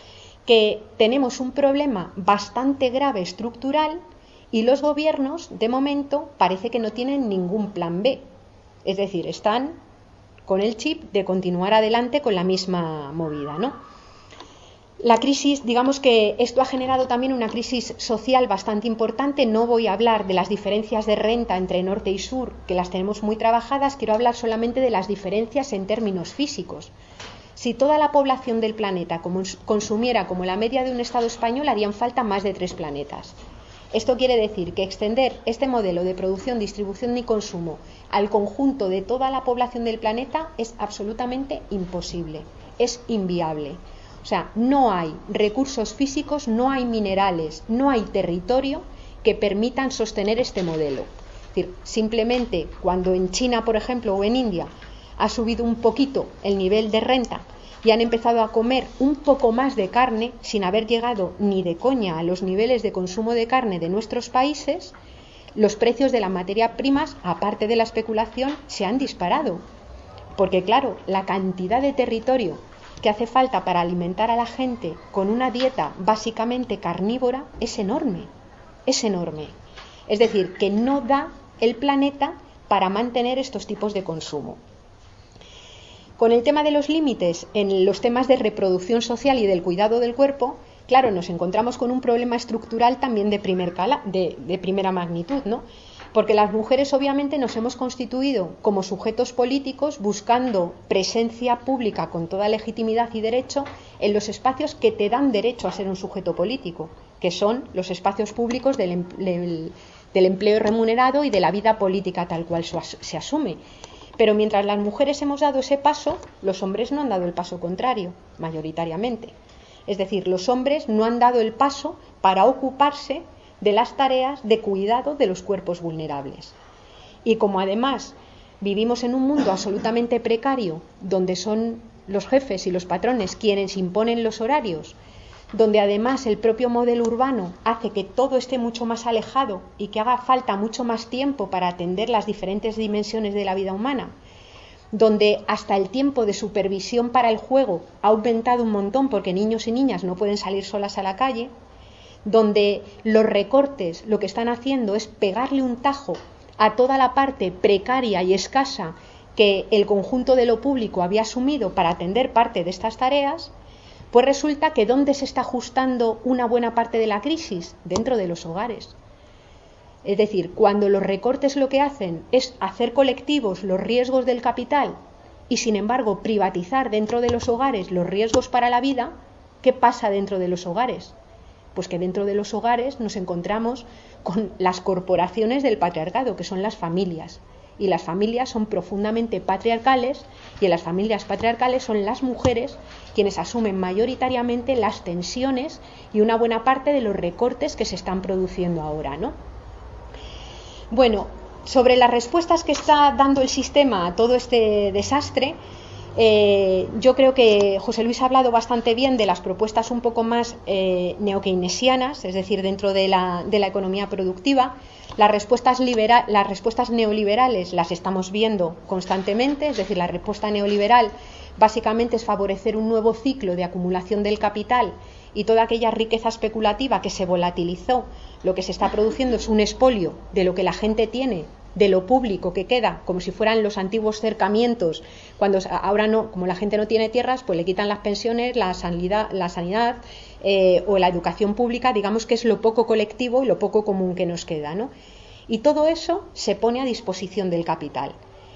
que tenemos un problema bastante grave estructural, y los gobiernos, de momento, parece que no tienen ningún plan B. Es decir, están con el chip de continuar adelante con la misma movida, ¿no? La crisis, digamos que esto ha generado también una crisis social bastante importante. No voy a hablar de las diferencias de renta entre norte y sur, que las tenemos muy trabajadas. Quiero hablar solamente de las diferencias en términos físicos. Si toda la población del planeta consumiera como la media de un estado español, harían falta más de tres planetas. Esto quiere decir que extender este modelo de producción, distribución y consumo al conjunto de toda la población del planeta es absolutamente imposible, es inviable. O sea, no hay recursos físicos, no hay minerales, no hay territorio que permitan sostener este modelo. Es decir, simplemente cuando en China, por ejemplo, o en India ha subido un poquito el nivel de renta y han empezado a comer un poco más de carne, sin haber llegado ni de coña a los niveles de consumo de carne de nuestros países, los precios de las materias primas, aparte de la especulación, se han disparado. Porque claro, la cantidad de territorio que hace falta para alimentar a la gente con una dieta básicamente carnívora es enorme, es enorme. Es decir, que no da el planeta para mantener estos tipos de consumo. Con el tema de los límites en los temas de reproducción social y del cuidado del cuerpo, claro, nos encontramos con un problema estructural también de, primer cala, de, de primera magnitud, ¿no? Porque las mujeres obviamente nos hemos constituido como sujetos políticos buscando presencia pública con toda legitimidad y derecho en los espacios que te dan derecho a ser un sujeto político, que son los espacios públicos del, del, del empleo remunerado y de la vida política tal cual se asume. Pero mientras las mujeres hemos dado ese paso, los hombres no han dado el paso contrario, mayoritariamente. Es decir, los hombres no han dado el paso para ocuparse de las tareas de cuidado de los cuerpos vulnerables. Y como además vivimos en un mundo absolutamente precario, donde son los jefes y los patrones quienes imponen los horarios, donde además el propio modelo urbano hace que todo esté mucho más alejado y que haga falta mucho más tiempo para atender las diferentes dimensiones de la vida humana, donde hasta el tiempo de supervisión para el juego ha aumentado un montón porque niños y niñas no pueden salir solas a la calle, donde los recortes lo que están haciendo es pegarle un tajo a toda la parte precaria y escasa que el conjunto de lo público había asumido para atender parte de estas tareas, pues resulta que ¿dónde se está ajustando una buena parte de la crisis? Dentro de los hogares. Es decir, cuando los recortes lo que hacen es hacer colectivos los riesgos del capital y sin embargo privatizar dentro de los hogares los riesgos para la vida, ¿qué pasa dentro de los hogares? Pues que dentro de los hogares nos encontramos con las corporaciones del patriarcado, que son las familias. Y las familias son profundamente patriarcales, y en las familias patriarcales son las mujeres quienes asumen mayoritariamente las tensiones y una buena parte de los recortes que se están produciendo ahora, ¿no? Bueno, sobre las respuestas que está dando el sistema a todo este desastre, Eh, yo creo que José Luis ha hablado bastante bien de las propuestas un poco más eh, neokeynesianas, es decir, dentro de la, de la economía productiva. Las respuestas, libera, las respuestas neoliberales las estamos viendo constantemente, es decir, la respuesta neoliberal básicamente es favorecer un nuevo ciclo de acumulación del capital y toda aquella riqueza especulativa que se volatilizó. Lo que se está produciendo es un expolio de lo que la gente tiene, de lo público que queda, como si fueran los antiguos cercamientos, cuando ahora no, como la gente no tiene tierras, pues le quitan las pensiones, la sanidad, la sanidad eh, o la educación pública, digamos que es lo poco colectivo y lo poco común que nos queda, ¿no? Y todo eso se pone a disposición del capital.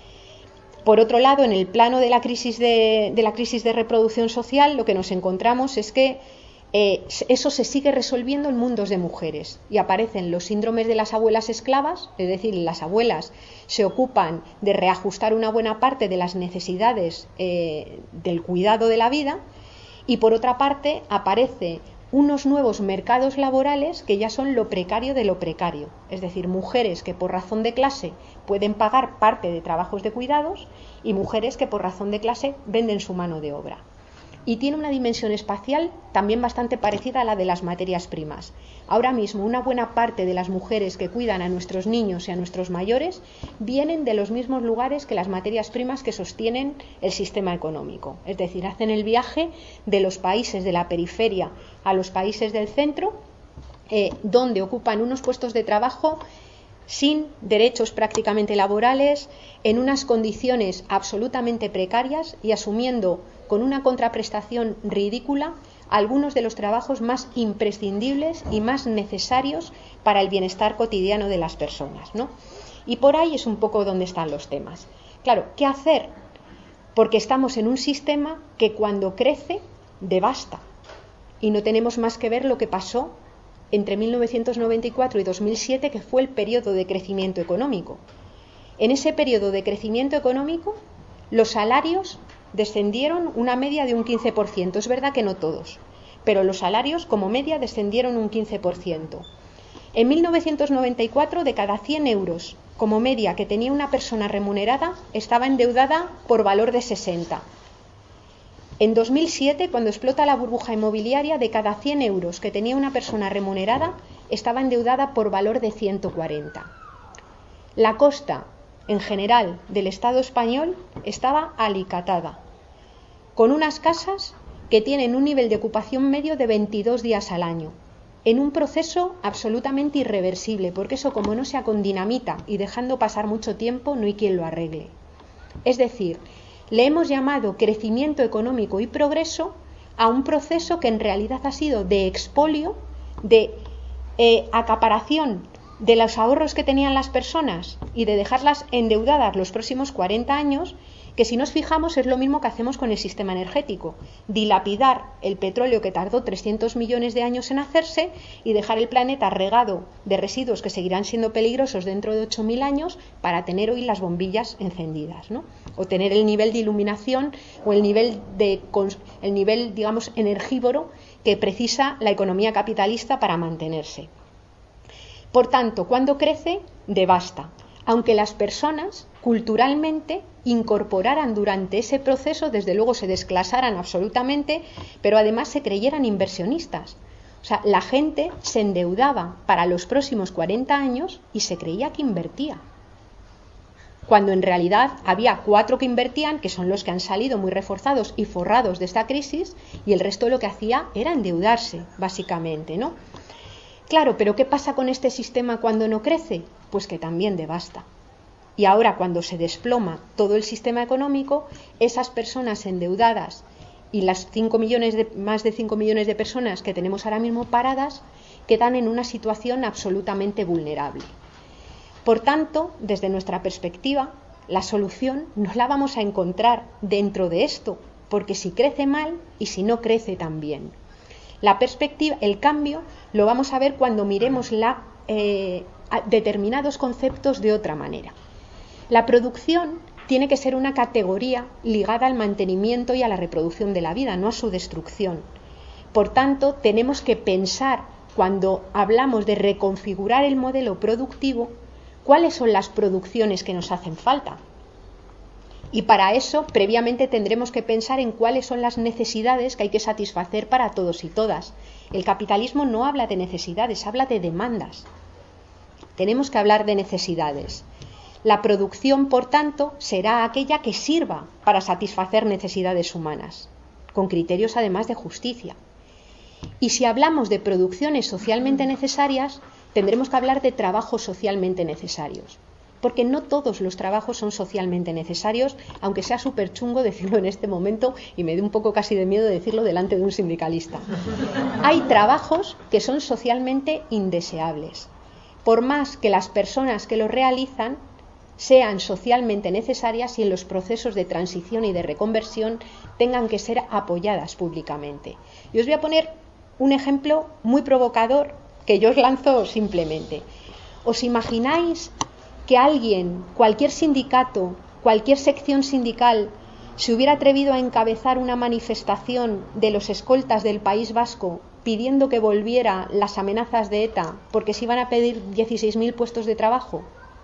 Por otro lado, en el plano de la crisis de, de la crisis de reproducción social, lo que nos encontramos es que Eh, eso se sigue resolviendo en mundos de mujeres y aparecen los síndromes de las abuelas esclavas, es decir, las abuelas se ocupan de reajustar una buena parte de las necesidades eh, del cuidado de la vida, y por otra parte aparece unos nuevos mercados laborales que ya son lo precario de lo precario, es decir, mujeres que por razón de clase pueden pagar parte de trabajos de cuidados y mujeres que por razón de clase venden su mano de obra. Y tiene una dimensión espacial también bastante parecida a la de las materias primas. Ahora mismo una buena parte de las mujeres que cuidan a nuestros niños y a nuestros mayores vienen de los mismos lugares que las materias primas que sostienen el sistema económico. Es decir, hacen el viaje de los países de la periferia a los países del centro, eh, donde ocupan unos puestos de trabajo sin derechos prácticamente laborales, en unas condiciones absolutamente precarias y asumiendo con una contraprestación ridícula algunos de los trabajos más imprescindibles y más necesarios para el bienestar cotidiano de las personas, ¿no? Y por ahí es un poco donde están los temas. Claro, ¿qué hacer? Porque estamos en un sistema que cuando crece devasta, y no tenemos más que ver lo que pasó entre mil novecientos noventa y cuatro y dos mil siete, que fue el periodo de crecimiento económico. En ese periodo de crecimiento económico, los salarios descendieron una media de un quince por ciento. Es verdad que no todos, pero los salarios como media descendieron un quince por ciento. En mil novecientos noventa y cuatro, de cada cien euros como media que tenía una persona remunerada, estaba endeudada por valor de sesenta. En dos mil siete, cuando explota la burbuja inmobiliaria, de cada cien euros que tenía una persona remunerada, estaba endeudada por valor de ciento cuarenta. La costa, en general, del Estado español estaba alicatada, con unas casas que tienen un nivel de ocupación medio de veintidós días al año, en un proceso absolutamente irreversible, porque eso, como no sea con dinamita y dejando pasar mucho tiempo, no hay quien lo arregle. Es decir, le hemos llamado crecimiento económico y progreso a un proceso que en realidad ha sido de expolio, de eh, acaparación de los ahorros que tenían las personas y de dejarlas endeudadas los próximos cuarenta años, que si nos fijamos es lo mismo que hacemos con el sistema energético: dilapidar el petróleo que tardó trescientos millones de años en hacerse y dejar el planeta regado de residuos que seguirán siendo peligrosos dentro de ocho mil años para tener hoy las bombillas encendidas, ¿no? O tener el nivel de iluminación o el nivel, de, el nivel, digamos, energívoro que precisa la economía capitalista para mantenerse. Por tanto, cuando crece, devasta, aunque las personas culturalmente incorporaran durante ese proceso, desde luego se desclasaran absolutamente, pero además se creyeran inversionistas. O sea, la gente se endeudaba para los próximos cuarenta años y se creía que invertía, cuando en realidad había cuatro que invertían, que son los que han salido muy reforzados y forrados de esta crisis, y el resto lo que hacía era endeudarse, básicamente, ¿no? Claro, pero ¿qué pasa con este sistema cuando no crece? Pues que también devasta. Y ahora, cuando se desploma todo el sistema económico, esas personas endeudadas y las cinco millones de, más de cinco millones de personas que tenemos ahora mismo paradas quedan en una situación absolutamente vulnerable. Por tanto, desde nuestra perspectiva, la solución no la vamos a encontrar dentro de esto, porque si crece mal y si no crece también. La perspectiva, el cambio, lo vamos a ver cuando miremos la, eh, determinados conceptos de otra manera. La producción tiene que ser una categoría ligada al mantenimiento y a la reproducción de la vida, no a su destrucción. Por tanto, tenemos que pensar, cuando hablamos de reconfigurar el modelo productivo, cuáles son las producciones que nos hacen falta. Y para eso, previamente tendremos que pensar en cuáles son las necesidades que hay que satisfacer para todos y todas. El capitalismo no habla de necesidades, habla de demandas. Tenemos que hablar de necesidades. La producción, por tanto, será aquella que sirva para satisfacer necesidades humanas, con criterios además de justicia. Y si hablamos de producciones socialmente necesarias, tendremos que hablar de trabajos socialmente necesarios, porque no todos los trabajos son socialmente necesarios, aunque sea súper chungo decirlo en este momento y me dé un poco casi de miedo decirlo delante de un sindicalista. Hay trabajos que son socialmente indeseables, por más que las personas que los realizan sean socialmente necesarias y en los procesos de transición y de reconversión tengan que ser apoyadas públicamente. Y os voy a poner un ejemplo muy provocador que yo os lanzo simplemente. ¿Os imagináis que alguien, cualquier sindicato, cualquier sección sindical, se hubiera atrevido a encabezar una manifestación de los escoltas del País Vasco pidiendo que volviera las amenazas de ETA porque se iban a pedir dieciséis mil puestos de trabajo?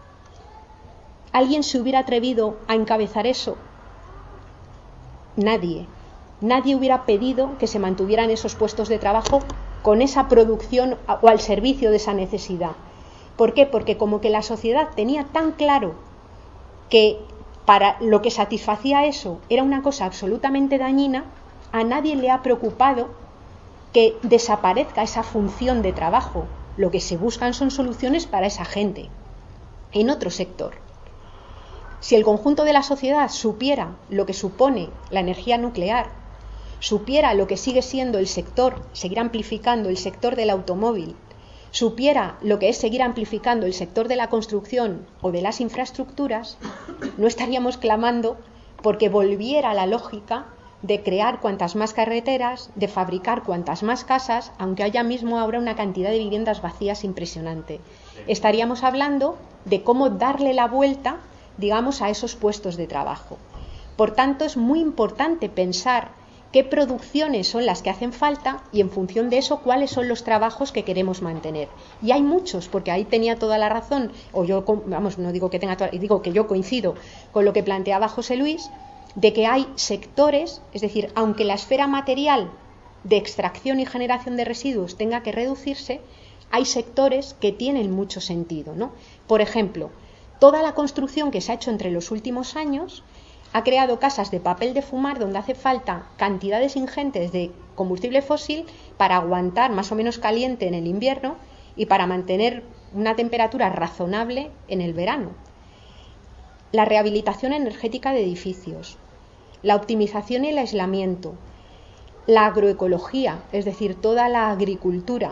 ¿Alguien se hubiera atrevido a encabezar eso? Nadie. Nadie hubiera pedido que se mantuvieran esos puestos de trabajo con esa producción o al servicio de esa necesidad. ¿Por qué? Porque como que la sociedad tenía tan claro que para lo que satisfacía eso era una cosa absolutamente dañina, a nadie le ha preocupado que desaparezca esa función de trabajo. Lo que se buscan son soluciones para esa gente en otro sector. Si el conjunto de la sociedad supiera lo que supone la energía nuclear, supiera lo que sigue siendo el sector, seguir amplificando el sector del automóvil, supiera lo que es seguir amplificando el sector de la construcción o de las infraestructuras, no estaríamos clamando porque volviera la lógica de crear cuantas más carreteras, de fabricar cuantas más casas, aunque haya mismo ahora una cantidad de viviendas vacías impresionante. Estaríamos hablando de cómo darle la vuelta, digamos, a esos puestos de trabajo. Por tanto, es muy importante pensar qué producciones son las que hacen falta y en función de eso cuáles son los trabajos que queremos mantener. Y hay muchos, porque ahí tenía toda la razón, o yo, vamos, no digo que tenga toda, digo que yo coincido con lo que planteaba José Luis, de que hay sectores, es decir, aunque la esfera material de extracción y generación de residuos tenga que reducirse, hay sectores que tienen mucho sentido, ¿no? Por ejemplo, toda la construcción que se ha hecho entre los últimos años ha creado casas de papel de fumar donde hace falta cantidades ingentes de combustible fósil para aguantar más o menos caliente en el invierno y para mantener una temperatura razonable en el verano. La rehabilitación energética de edificios, la optimización y el aislamiento, La agroecología, es decir, toda la agricultura,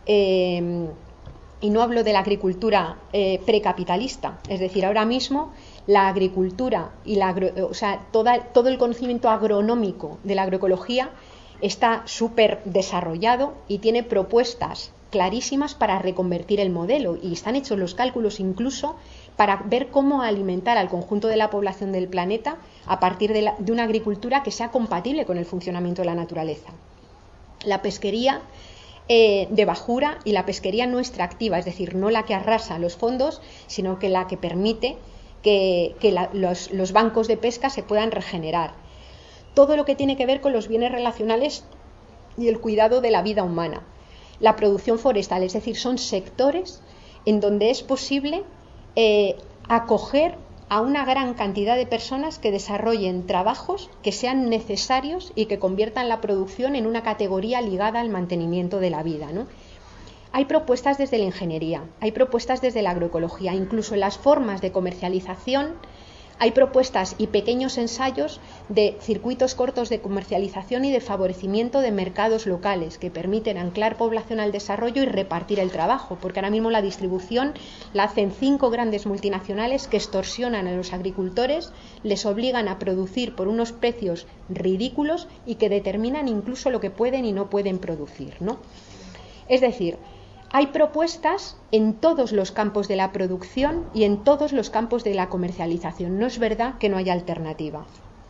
eh, y no hablo de la agricultura eh, precapitalista, es decir, ahora mismo la agricultura y la agro, o sea, toda, todo el conocimiento agronómico de la agroecología está súper desarrollado y tiene propuestas clarísimas para reconvertir el modelo, y están hechos los cálculos incluso para ver cómo alimentar al conjunto de la población del planeta a partir de, la, de una agricultura que sea compatible con el funcionamiento de la naturaleza. La pesquería eh, de bajura y la pesquería no extractiva, es decir, no la que arrasa los fondos, sino que la que permite que, que la, los, los bancos de pesca se puedan regenerar. Todo lo que tiene que ver con los bienes relacionales y el cuidado de la vida humana. La producción forestal, es decir, son sectores en donde es posible eh, acoger a una gran cantidad de personas que desarrollen trabajos que sean necesarios y que conviertan la producción en una categoría ligada al mantenimiento de la vida, ¿no? Hay propuestas desde la ingeniería, hay propuestas desde la agroecología, incluso en las formas de comercialización. Hay propuestas y pequeños ensayos de circuitos cortos de comercialización y de favorecimiento de mercados locales que permiten anclar población al desarrollo y repartir el trabajo, porque ahora mismo la distribución la hacen cinco grandes multinacionales que extorsionan a los agricultores, les obligan a producir por unos precios ridículos y que determinan incluso lo que pueden y no pueden producir, ¿no? Es decir, hay propuestas en todos los campos de la producción y en todos los campos de la comercialización. No es verdad que no haya alternativa.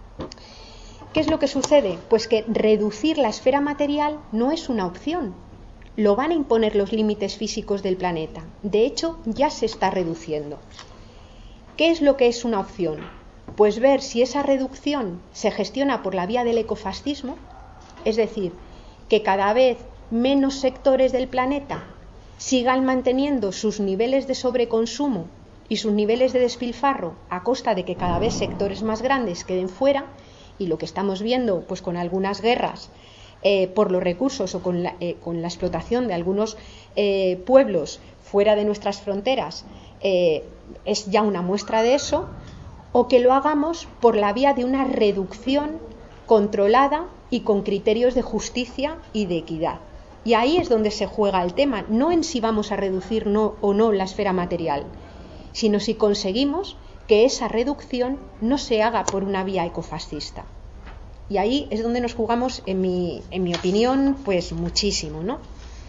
¿Qué es lo que sucede? Pues que reducir la esfera material no es una opción. Lo van a imponer los límites físicos del planeta. De hecho, ya se está reduciendo. ¿Qué es lo que es una opción? Pues ver si esa reducción se gestiona por la vía del ecofascismo, es decir, que cada vez menos sectores del planeta sigan manteniendo sus niveles de sobreconsumo y sus niveles de despilfarro a costa de que cada vez sectores más grandes queden fuera, y lo que estamos viendo pues con algunas guerras eh, por los recursos o con la, eh, con la explotación de algunos eh, pueblos fuera de nuestras fronteras eh, es ya una muestra de eso, o que lo hagamos por la vía de una reducción controlada y con criterios de justicia y de equidad. Y ahí es donde se juega el tema, no en si vamos a reducir no, o no la esfera material, sino si conseguimos que esa reducción no se haga por una vía ecofascista. Y ahí es donde nos jugamos, en mi, en mi opinión, pues muchísimo, ¿no?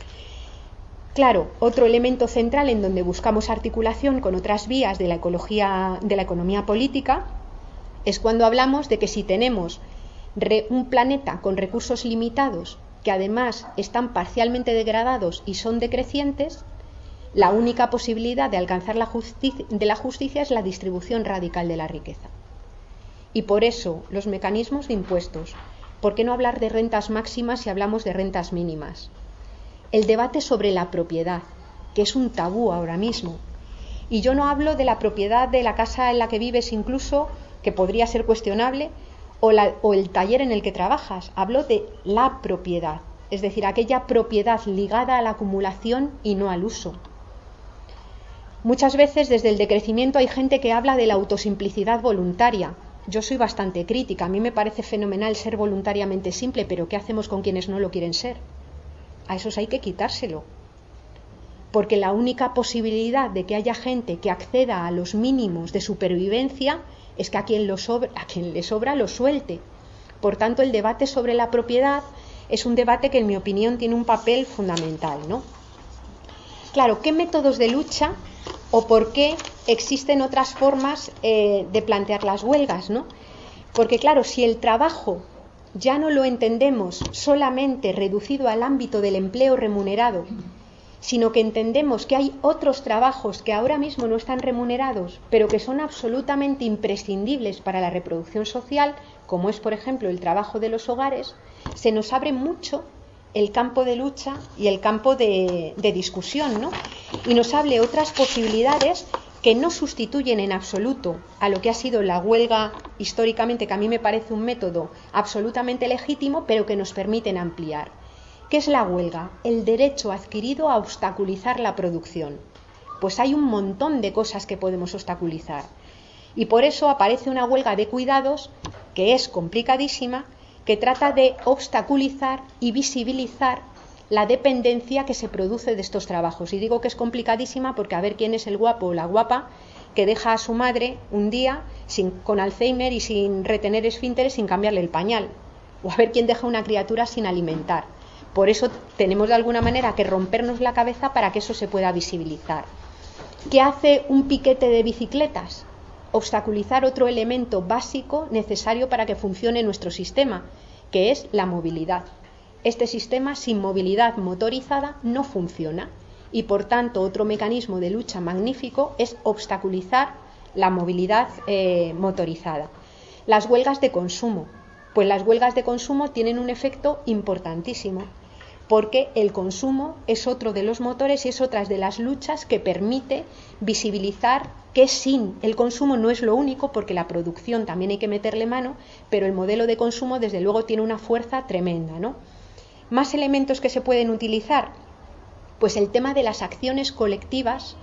Claro, otro elemento central en donde buscamos articulación con otras vías de la ecología, de la economía política, es cuando hablamos de que si tenemos re, un planeta con recursos limitados, que además están parcialmente degradados y son decrecientes, la única posibilidad de alcanzar la justicia, de la justicia es la distribución radical de la riqueza. Y por eso los mecanismos de impuestos. ¿Por qué no hablar de rentas máximas si hablamos de rentas mínimas? El debate sobre la propiedad, que es un tabú ahora mismo. Y yo no hablo de la propiedad de la casa en la que vives incluso, que podría ser cuestionable, O, la, o el taller en el que trabajas. Hablo de la propiedad, es decir, aquella propiedad ligada a la acumulación y no al uso. Muchas veces desde el decrecimiento hay gente que habla de la autosimplicidad voluntaria. Yo soy bastante crítica, a mí me parece fenomenal ser voluntariamente simple, pero ¿qué hacemos con quienes no lo quieren ser? A esos hay que quitárselo. Porque la única posibilidad de que haya gente que acceda a los mínimos de supervivencia es que a quien, lo sobra, a quien le sobra lo suelte. Por tanto, el debate sobre la propiedad es un debate que, en mi opinión, tiene un papel fundamental, ¿no? Claro, ¿qué métodos de lucha o por qué existen otras formas eh, de plantear las huelgas, ¿no? Porque, claro, si el trabajo ya no lo entendemos solamente reducido al ámbito del empleo remunerado, sino que entendemos que hay otros trabajos que ahora mismo no están remunerados, pero que son absolutamente imprescindibles para la reproducción social, como es, por ejemplo, el trabajo de los hogares, se nos abre mucho el campo de lucha y el campo de, de discusión, ¿no? Y nos abre otras posibilidades que no sustituyen en absoluto a lo que ha sido la huelga históricamente, que a mí me parece un método absolutamente legítimo, pero que nos permiten ampliar. ¿Qué es la huelga? El derecho adquirido a obstaculizar la producción. Pues hay un montón de cosas que podemos obstaculizar. Y por eso aparece una huelga de cuidados que es complicadísima, que trata de obstaculizar y visibilizar la dependencia que se produce de estos trabajos. Y digo que es complicadísima porque a ver quién es el guapo o la guapa que deja a su madre un día sin, con Alzheimer y sin retener esfínteres, sin cambiarle el pañal, o a ver quién deja una criatura sin alimentar. Por eso tenemos de alguna manera que rompernos la cabeza para que eso se pueda visibilizar. ¿Qué hace un piquete de bicicletas? Obstaculizar otro elemento básico necesario para que funcione nuestro sistema, que es la movilidad. Este sistema sin movilidad motorizada no funciona y por tanto otro mecanismo de lucha magnífico es obstaculizar la movilidad eh, motorizada. Las huelgas de consumo. Pues las huelgas de consumo tienen un efecto importantísimo, porque el consumo es otro de los motores y es otra de las luchas que permite visibilizar que sin el consumo no es lo único, porque la producción también hay que meterle mano, pero el modelo de consumo desde luego tiene una fuerza tremenda, ¿no? Más elementos que se pueden utilizar, pues el tema de las acciones colectivas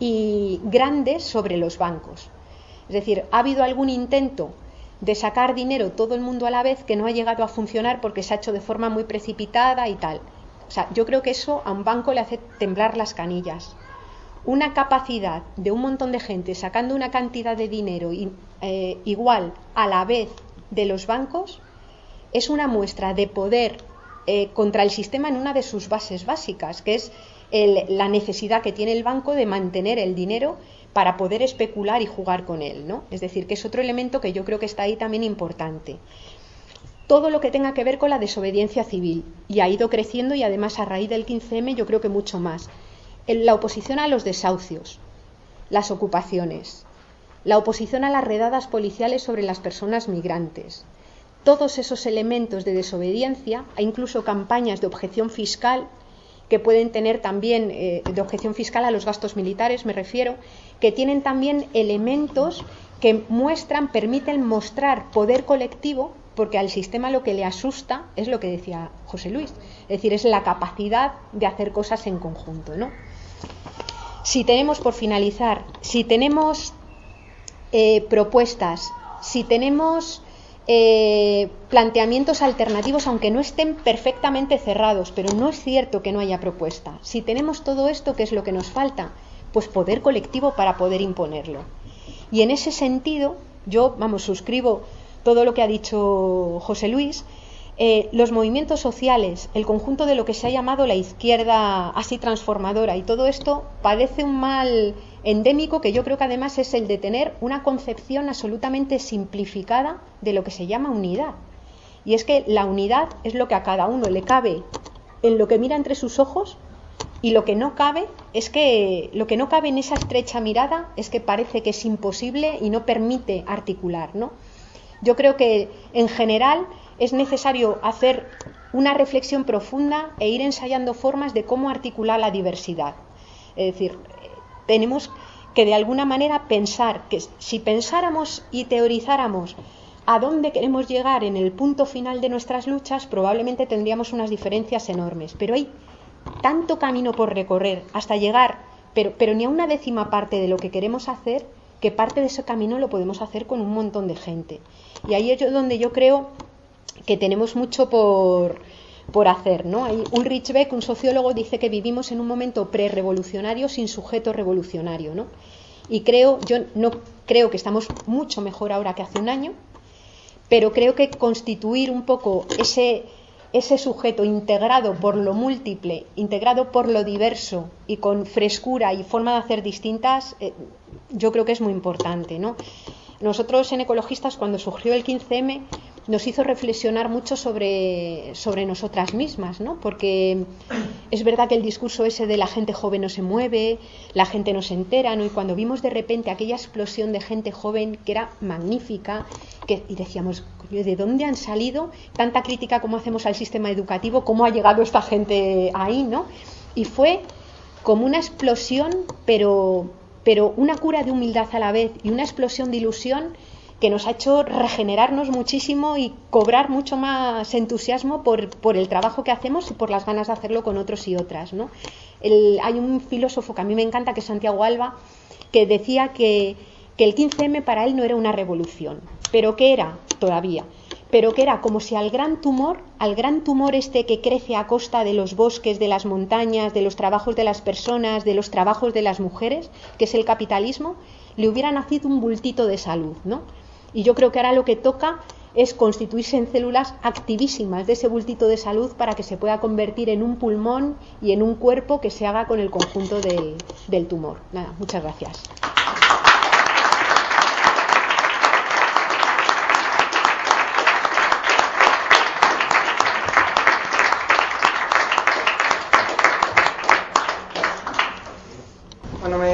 y grandes sobre los bancos. Es decir, ha habido algún intento de sacar dinero todo el mundo a la vez que no ha llegado a funcionar porque se ha hecho de forma muy precipitada y tal. O sea, yo creo que eso a un banco le hace temblar las canillas. Una capacidad de un montón de gente sacando una cantidad de dinero eh, igual a la vez de los bancos es una muestra de poder eh, contra el sistema en una de sus bases básicas, que es el, la necesidad que tiene el banco de mantener el dinero para poder especular y jugar con él, ¿no? Es decir, que es otro elemento que yo creo que está ahí también importante. Todo lo que tenga que ver con la desobediencia civil, y ha ido creciendo, y además a raíz del quince eme yo creo que mucho más. La oposición a los desahucios, las ocupaciones, la oposición a las redadas policiales sobre las personas migrantes, todos esos elementos de desobediencia, e incluso campañas de objeción fiscal que pueden tener también, eh, de objeción fiscal a los gastos militares me refiero, que tienen también elementos que muestran, permiten mostrar poder colectivo, porque al sistema lo que le asusta es lo que decía José Luis, es decir, es la capacidad de hacer cosas en conjunto, ¿no? Si tenemos, por finalizar, si tenemos eh, propuestas, si tenemos eh, planteamientos alternativos, aunque no estén perfectamente cerrados, pero no es cierto que no haya propuesta. Si tenemos todo esto, ¿qué es lo que nos falta? Pues poder colectivo para poder imponerlo. Y en ese sentido, yo, vamos, suscribo todo lo que ha dicho José Luis. Eh, los movimientos sociales, el conjunto de lo que se ha llamado la izquierda así transformadora, y todo esto padece un mal endémico que yo creo que además es el de tener una concepción absolutamente simplificada de lo que se llama unidad. Y es que la unidad es lo que a cada uno le cabe en lo que mira entre sus ojos, y lo que no cabe es que lo que no cabe en esa estrecha mirada es que parece que es imposible y no permite articular, ¿no? Yo creo que en general es necesario hacer una reflexión profunda e ir ensayando formas de cómo articular la diversidad. Es decir, tenemos que de alguna manera pensar que si pensáramos y teorizáramos a dónde queremos llegar en el punto final de nuestras luchas, probablemente tendríamos unas diferencias enormes. Pero hay tanto camino por recorrer hasta llegar, pero, pero ni a una décima parte de lo que queremos hacer, que parte de ese camino lo podemos hacer con un montón de gente. Y ahí es donde yo creo que tenemos mucho por, por hacer, ¿no? Hay Ulrich Beck, un sociólogo, dice que vivimos en un momento prerevolucionario sin sujeto revolucionario, ¿no? Y creo, yo no creo que estamos mucho mejor ahora que hace un año, pero creo que constituir un poco ese, ese sujeto integrado por lo múltiple, integrado por lo diverso y con frescura y forma de hacer distintas, eh, yo creo que es muy importante, ¿no? Nosotros en Ecologistas, cuando surgió el quince eme, nos hizo reflexionar mucho sobre, sobre nosotras mismas, ¿no? Porque es verdad que el discurso ese de la gente joven no se mueve, la gente no se entera, ¿no? Y cuando vimos de repente aquella explosión de gente joven que era magnífica, que, y decíamos, ¿de dónde han salido tanta crítica como hacemos al sistema educativo? ¿Cómo ha llegado esta gente ahí, ¿no? Y fue como una explosión, pero, pero una cura de humildad a la vez y una explosión de ilusión que nos ha hecho regenerarnos muchísimo y cobrar mucho más entusiasmo por, por el trabajo que hacemos y por las ganas de hacerlo con otros y otras, ¿no? El, hay un filósofo que a mí me encanta, que es Santiago Alba, que decía que, que el quince eme para él no era una revolución, pero ¿qué era todavía? pero que era como si al gran tumor, al gran tumor este que crece a costa de los bosques, de las montañas, de los trabajos de las personas, de los trabajos de las mujeres, que es el capitalismo, le hubiera nacido un bultito de salud, ¿no? Y yo creo que ahora lo que toca es constituirse en células activísimas de ese bultito de salud para que se pueda convertir en un pulmón y en un cuerpo que se haga con el conjunto del, del tumor. Nada, muchas gracias.